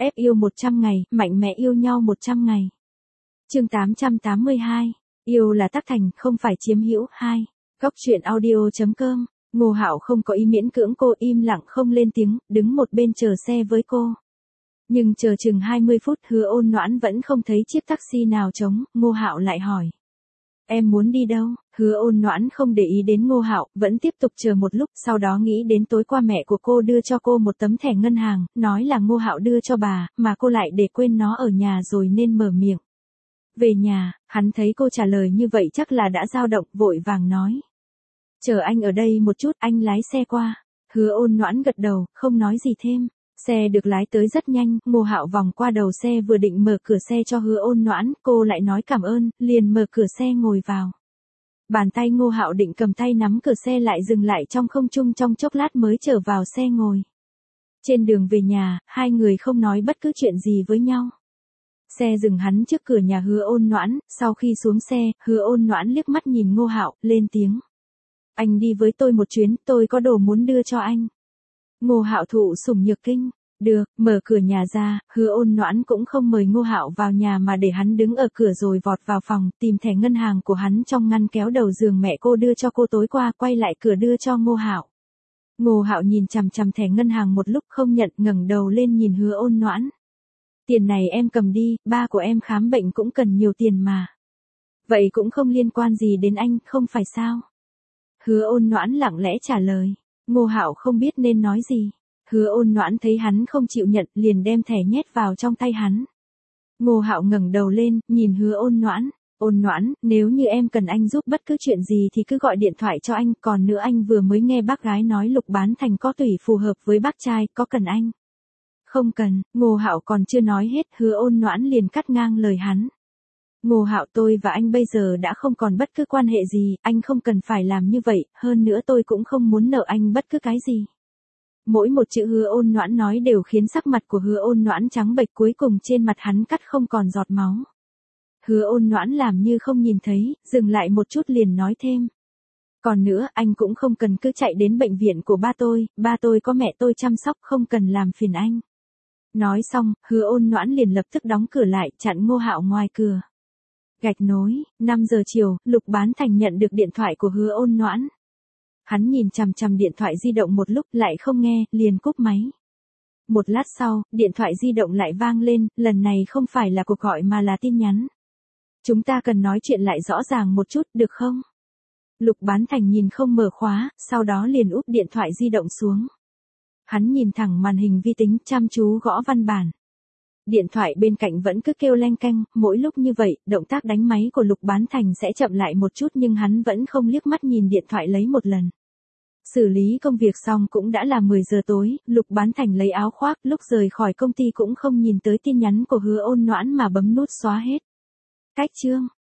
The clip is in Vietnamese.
Ép yêu 100 ngày, mạnh mẽ yêu nhau 100 ngày. Chương 882. Yêu là tác thành, không phải chiếm hữu. 2. Góc truyện audio.com. Ngô Hạo không có ý miễn cưỡng cô, im lặng không lên tiếng, đứng một bên chờ xe với cô. Nhưng chờ chừng 20 phút Hứa Ôn Noãn vẫn không thấy chiếc taxi nào trống, Ngô Hạo lại hỏi. Em muốn đi đâu? Hứa Ôn Noãn không để ý đến Ngô Hạo, vẫn tiếp tục chờ một lúc, sau đó nghĩ đến tối qua mẹ của cô đưa cho cô một tấm thẻ ngân hàng, nói là Ngô Hạo đưa cho bà, mà cô lại để quên nó ở nhà rồi nên mở miệng. Về nhà, hắn thấy cô trả lời như vậy chắc là đã dao động, vội vàng nói. Chờ anh ở đây một chút, anh lái xe qua. Hứa Ôn Noãn gật đầu, không nói gì thêm. Xe được lái tới rất nhanh, Ngô Hạo vòng qua đầu xe vừa định mở cửa xe cho Hứa Ôn Noãn, cô lại nói cảm ơn, liền mở cửa xe ngồi vào. Bàn tay Ngô Hạo định cầm tay nắm cửa xe lại dừng lại trong không trung trong chốc lát mới trở vào xe ngồi. Trên đường về nhà, hai người không nói bất cứ chuyện gì với nhau. Xe dừng hắn trước cửa nhà Hứa Ôn Noãn, sau khi xuống xe, Hứa Ôn Noãn liếc mắt nhìn Ngô Hạo, lên tiếng. Anh đi với tôi một chuyến, tôi có đồ muốn đưa cho anh. Ngô Hạo thụ sủng nhược kinh. Được, mở cửa nhà ra, Hứa Ôn Noãn cũng không mời Ngô Hạo vào nhà mà để hắn đứng ở cửa rồi vọt vào phòng, tìm thẻ ngân hàng của hắn trong ngăn kéo đầu giường mẹ cô đưa cho cô tối qua, quay lại cửa đưa cho Ngô Hạo. Ngô Hạo nhìn chằm chằm thẻ ngân hàng một lúc không nhận, ngẩng đầu lên nhìn Hứa Ôn Noãn. Tiền này em cầm đi, ba của em khám bệnh cũng cần nhiều tiền mà. Vậy cũng không liên quan gì đến anh, không phải sao? Hứa Ôn Noãn lặng lẽ trả lời. Ngô Hạo không biết nên nói gì. Hứa Ôn Noãn thấy hắn không chịu nhận, liền đem thẻ nhét vào trong tay hắn. Ngô Hạo ngẩng đầu lên, nhìn Hứa Ôn Noãn. Ôn Noãn, nếu như em cần anh giúp bất cứ chuyện gì thì cứ gọi điện thoại cho anh, còn nữa anh vừa mới nghe bác gái nói Lục Bán Thành có tủy phù hợp với bác trai, có cần anh? Không cần. Ngô Hạo còn chưa nói hết, Hứa Ôn Noãn liền cắt ngang lời hắn. Ngô Hạo, tôi và anh bây giờ đã không còn bất cứ quan hệ gì, anh không cần phải làm như vậy, hơn nữa tôi cũng không muốn nợ anh bất cứ cái gì. Mỗi một chữ Hứa Ôn Noãn nói đều khiến sắc mặt của Hứa Ôn Noãn trắng bệch, cuối cùng trên mặt hắn cắt không còn giọt máu. Hứa Ôn Noãn làm như không nhìn thấy, dừng lại một chút liền nói thêm. Còn nữa, anh cũng không cần cứ chạy đến bệnh viện của ba tôi có mẹ tôi chăm sóc, không cần làm phiền anh. Nói xong, Hứa Ôn Noãn liền lập tức đóng cửa lại, chặn Ngô Hạo ngoài cửa. Gạch nối, 5 giờ chiều, Lục Bán Thành nhận được điện thoại của Hứa Ôn Noãn. Hắn nhìn chằm chằm điện thoại di động một lúc lại không nghe, liền cúp máy. Một lát sau, điện thoại di động lại vang lên, lần này không phải là cuộc gọi mà là tin nhắn. Chúng ta cần nói chuyện lại rõ ràng một chút, được không? Lục Bán Thành nhìn không mở khóa, sau đó liền úp điện thoại di động xuống. Hắn nhìn thẳng màn hình vi tính, chăm chú gõ văn bản. Điện thoại bên cạnh vẫn cứ kêu leng keng, mỗi lúc như vậy, động tác đánh máy của Lục Bán Thành sẽ chậm lại một chút nhưng hắn vẫn không liếc mắt nhìn điện thoại lấy một lần. Xử lý công việc xong cũng đã là 10 giờ tối, Lục Bán Thành lấy áo khoác, lúc rời khỏi công ty cũng không nhìn tới tin nhắn của Hứa Ôn Noãn mà bấm nút xóa hết. Cách chương.